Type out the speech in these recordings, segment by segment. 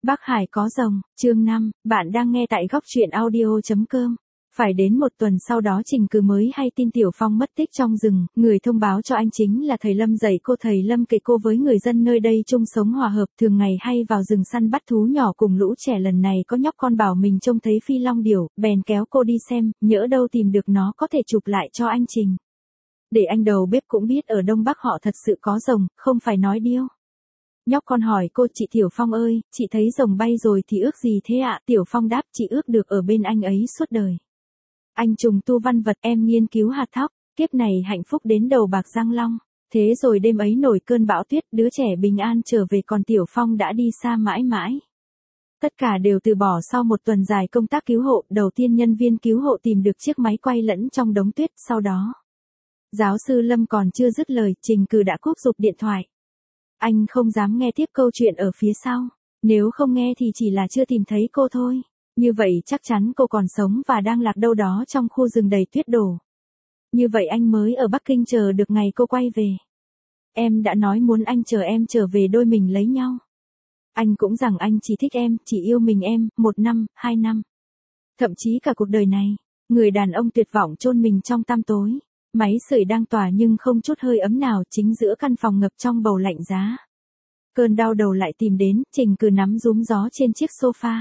Bắc Hải có rồng, chương 5, bạn đang nghe tại góc truyện audio.com. Phải đến một tuần sau đó Trình Cừ mới hay tin Tiểu Phong mất tích trong rừng, người thông báo cho anh chính là thầy Lâm dạy cô. Thầy Lâm kể cô với người dân nơi đây chung sống hòa hợp, thường ngày hay vào rừng săn bắt thú nhỏ cùng lũ trẻ. Lần này có nhóc con bảo mình trông thấy phi long điểu, bèn kéo cô đi xem, nhỡ đâu tìm được nó có thể chụp lại cho anh Trình. Để anh đầu bếp cũng biết ở Đông Bắc họ thật sự có rồng, không phải nói điêu. Nhóc con hỏi cô: chị Tiểu Phong ơi, chị thấy rồng bay rồi thì ước gì thế ạ? Tiểu Phong đáp: chị ước được ở bên anh ấy suốt đời. Anh trùng tu văn vật, em nghiên cứu hạt thóc, kiếp này hạnh phúc đến đầu bạc răng long. Thế rồi đêm ấy nổi cơn bão tuyết, đứa trẻ bình an trở về còn Tiểu Phong đã đi xa mãi mãi. Tất cả đều từ bỏ sau một tuần dài công tác cứu hộ. Đầu tiên nhân viên cứu hộ tìm được chiếc máy quay lẫn trong đống tuyết, sau đó giáo sư Lâm còn chưa dứt lời, Trình Cừ đã cúp rụp điện thoại. Anh không dám nghe tiếp câu chuyện ở phía sau. Nếu không nghe thì chỉ là chưa tìm thấy cô thôi. Như vậy chắc chắn cô còn sống và đang lạc đâu đó trong khu rừng đầy tuyết đổ. Như vậy anh mới ở Bắc Kinh chờ được ngày cô quay về. Em đã nói muốn anh chờ em trở về đôi mình lấy nhau. Anh cũng rằng anh chỉ thích em, chỉ yêu mình em, 1 năm, 2 năm. Thậm chí cả cuộc đời này. Người đàn ông tuyệt vọng chôn mình trong tăm tối. Máy sưởi đang tỏa nhưng không chút hơi ấm nào, chính giữa căn phòng ngập trong bầu lạnh giá. Cơn đau đầu lại tìm đến, Trình Cừ nắm rúm gió trên chiếc sofa.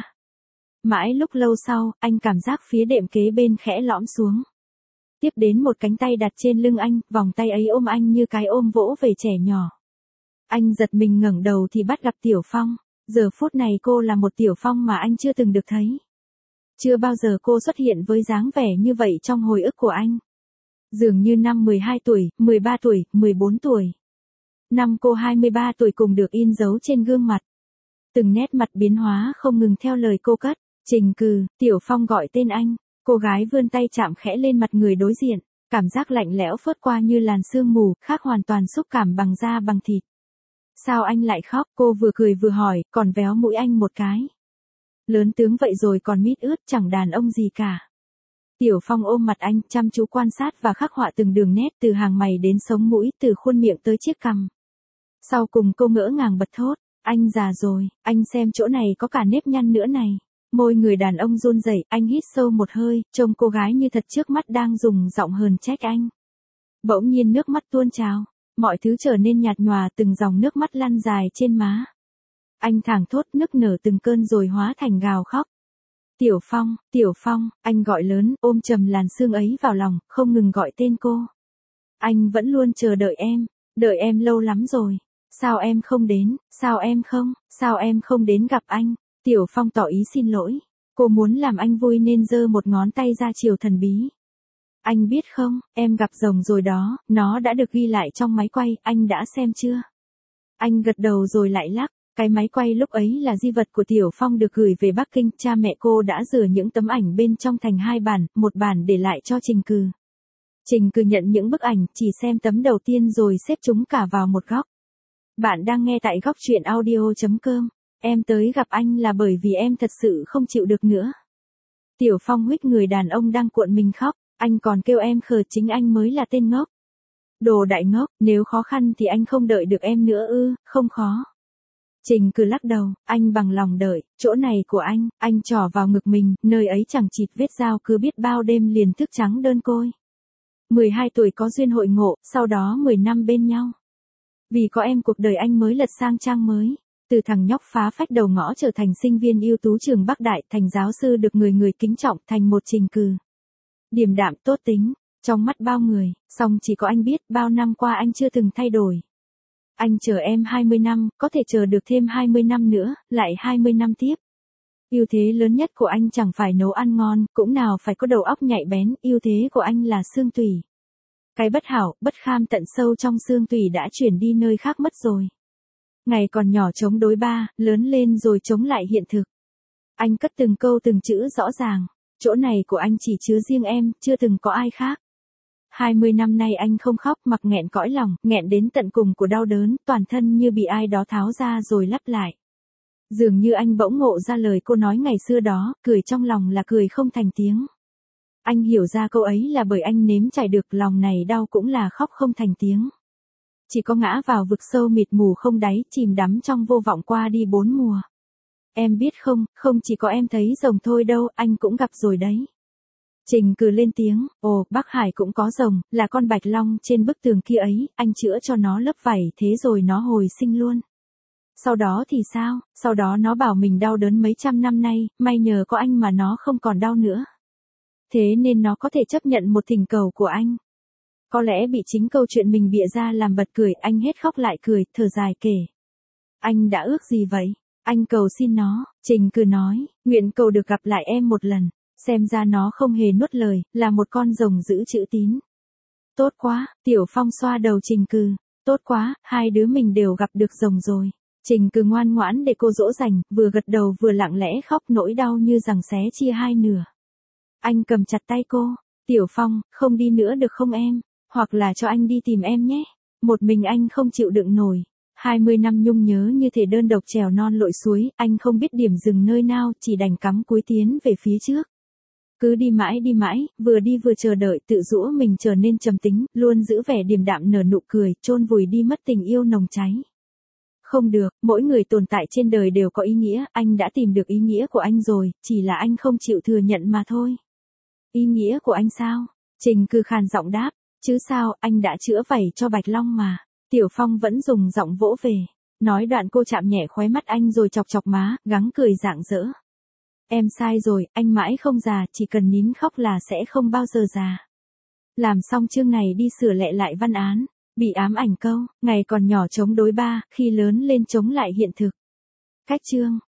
Mãi lúc lâu sau, anh cảm giác phía đệm kế bên khẽ lõm xuống. Tiếp đến một cánh tay đặt trên lưng anh, vòng tay ấy ôm anh như cái ôm vỗ về trẻ nhỏ. Anh giật mình ngẩng đầu thì bắt gặp Tiểu Phong. Giờ phút này cô là một Tiểu Phong mà anh chưa từng được thấy. Chưa bao giờ cô xuất hiện với dáng vẻ như vậy trong hồi ức của anh. Dường như năm 12 tuổi, 13 tuổi, 14 tuổi. Năm cô 23 tuổi cùng được in dấu trên gương mặt. Từng nét mặt biến hóa không ngừng theo lời cô cất. Trình Cừ, Tiểu Phong gọi tên anh. Cô gái vươn tay chạm khẽ lên mặt người đối diện. Cảm giác lạnh lẽo phớt qua như làn sương mù, khác hoàn toàn xúc cảm bằng da bằng thịt. Sao anh lại khóc? Cô vừa cười vừa hỏi, còn véo mũi anh một cái. Lớn tướng vậy rồi còn mít ướt, chẳng đàn ông gì cả. Tiểu Phong ôm mặt anh, chăm chú quan sát và khắc họa từng đường nét từ hàng mày đến sống mũi, từ khuôn miệng tới chiếc cằm. Sau cùng cô ngỡ ngàng bật thốt: anh già rồi, anh xem chỗ này có cả nếp nhăn nữa này. Môi người đàn ông run rẩy, anh hít sâu một hơi, trông cô gái như thật trước mắt đang dùng giọng hờn trách anh. Bỗng nhiên nước mắt tuôn trào, mọi thứ trở nên nhạt nhòa, từng dòng nước mắt lăn dài trên má. Anh thảng thốt nức nở từng cơn rồi hóa thành gào khóc. Tiểu Phong, anh gọi lớn, ôm chầm làn sương ấy vào lòng, không ngừng gọi tên cô. Anh vẫn luôn chờ đợi em lâu lắm rồi. Sao em không đến gặp anh? Tiểu Phong tỏ ý xin lỗi. Cô muốn làm anh vui nên giơ một ngón tay ra chiều thần bí. Anh biết không, em gặp rồng rồi đó, nó đã được ghi lại trong máy quay, anh đã xem chưa? Anh gật đầu rồi lại lắc. Cái máy quay lúc ấy là di vật của Tiểu Phong được gửi về Bắc Kinh, cha mẹ cô đã rửa những tấm ảnh bên trong thành 2 bản, một bản để lại cho Trình Cừ. Trình Cừ nhận những bức ảnh, chỉ xem tấm đầu tiên rồi xếp chúng cả vào một góc. Bạn đang nghe tại góc truyện audio.com. Em tới gặp anh là bởi vì em thật sự không chịu được nữa. Tiểu Phong huých người đàn ông đang cuộn mình khóc, anh còn kêu em khờ, chính anh mới là tên ngốc. Đồ đại ngốc, nếu khó khăn thì anh không đợi được em nữa ư? Không khó. Trình Cừ lắc đầu, anh bằng lòng đợi, chỗ này của anh trỏ vào ngực mình, nơi ấy chẳng chịt vết dao, cứ biết bao đêm liền thức trắng đơn côi. 12 tuổi có duyên hội ngộ, sau đó 10 năm bên nhau. Vì có em cuộc đời anh mới lật sang trang mới. Từ thằng nhóc phá phách đầu ngõ trở thành sinh viên ưu tú trường Bắc Đại, thành giáo sư được người người kính trọng, thành một Trình Cừ điềm đạm tốt tính, trong mắt bao người, song chỉ có anh biết bao năm qua anh chưa từng thay đổi. Anh chờ em 20 năm, có thể chờ được thêm 20 năm nữa, lại 20 năm tiếp. Ưu thế lớn nhất của anh chẳng phải nấu ăn ngon, cũng nào phải có đầu óc nhạy bén, ưu thế của anh là xương tủy. Cái bất hảo, bất kham tận sâu trong xương tủy đã chuyển đi nơi khác mất rồi. Ngày còn nhỏ chống đối ba, lớn lên rồi chống lại hiện thực. Anh cất từng câu từng chữ rõ ràng, chỗ này của anh chỉ chứa riêng em, chưa từng có ai khác. 20 năm nay anh không khóc, mặc nghẹn cõi lòng, nghẹn đến tận cùng của đau đớn, toàn thân như bị ai đó tháo ra rồi lắp lại. Dường như anh bỗng ngộ ra lời cô nói ngày xưa đó, cười trong lòng là cười không thành tiếng. Anh hiểu ra câu ấy là bởi anh nếm trải được, lòng này đau cũng là khóc không thành tiếng. Chỉ có ngã vào vực sâu mịt mù không đáy, chìm đắm trong vô vọng qua đi 4 mùa. Em biết không, không chỉ có em thấy rồng thôi đâu, anh cũng gặp rồi đấy. Trình Cừ lên tiếng, ồ, Bắc Hải cũng có rồng, là con bạch long trên bức tường kia ấy, anh chữa cho nó lớp vảy thế rồi nó hồi sinh luôn. Sau đó thì sao, sau đó nó bảo mình đau đớn mấy trăm năm nay, may nhờ có anh mà nó không còn đau nữa. Thế nên nó có thể chấp nhận một thỉnh cầu của anh. Có lẽ bị chính câu chuyện mình bịa ra làm bật cười, anh hết khóc lại cười, thở dài kể. Anh đã ước gì vậy? Anh cầu xin nó, Trình Cừ nói, nguyện cầu được gặp lại em một lần. Xem ra nó không hề nuốt lời, là một con rồng giữ chữ tín. Tốt quá, Tiểu Phong xoa đầu Trình Cừ. Tốt quá, hai đứa mình đều gặp được rồng rồi. Trình Cừ ngoan ngoãn để cô dỗ dành, vừa gật đầu vừa lặng lẽ khóc nỗi đau như rằng xé chia hai nửa. Anh cầm chặt tay cô. Tiểu Phong, không đi nữa được không em? Hoặc là cho anh đi tìm em nhé. Một mình anh không chịu đựng nổi. 20 năm nhung nhớ như thể đơn độc trèo non lội suối, anh không biết điểm dừng nơi nào, chỉ đành cắm cúi tiến về phía trước. Cứ đi mãi, vừa đi vừa chờ đợi, tự giũa mình trở nên trầm tính, luôn giữ vẻ điềm đạm nở nụ cười, chôn vùi đi mất tình yêu nồng cháy. Không được, mỗi người tồn tại trên đời đều có ý nghĩa, anh đã tìm được ý nghĩa của anh rồi, chỉ là anh không chịu thừa nhận mà thôi. Ý nghĩa của anh sao? Trình Cừ khàn giọng đáp, chứ sao, anh đã chữa vảy cho Bạch Long mà. Tiểu Phong vẫn dùng giọng vỗ về. Nói đoạn cô chạm nhẹ khóe mắt anh rồi chọc chọc má, gắng cười rạng rỡ. Em sai rồi, anh mãi không già, chỉ cần nín khóc là sẽ không bao giờ già. Làm xong chương này đi sửa lẹ lại văn án. Bị ám ảnh câu, ngày còn nhỏ chống đối ba, khi lớn lên chống lại hiện thực. Cách chương.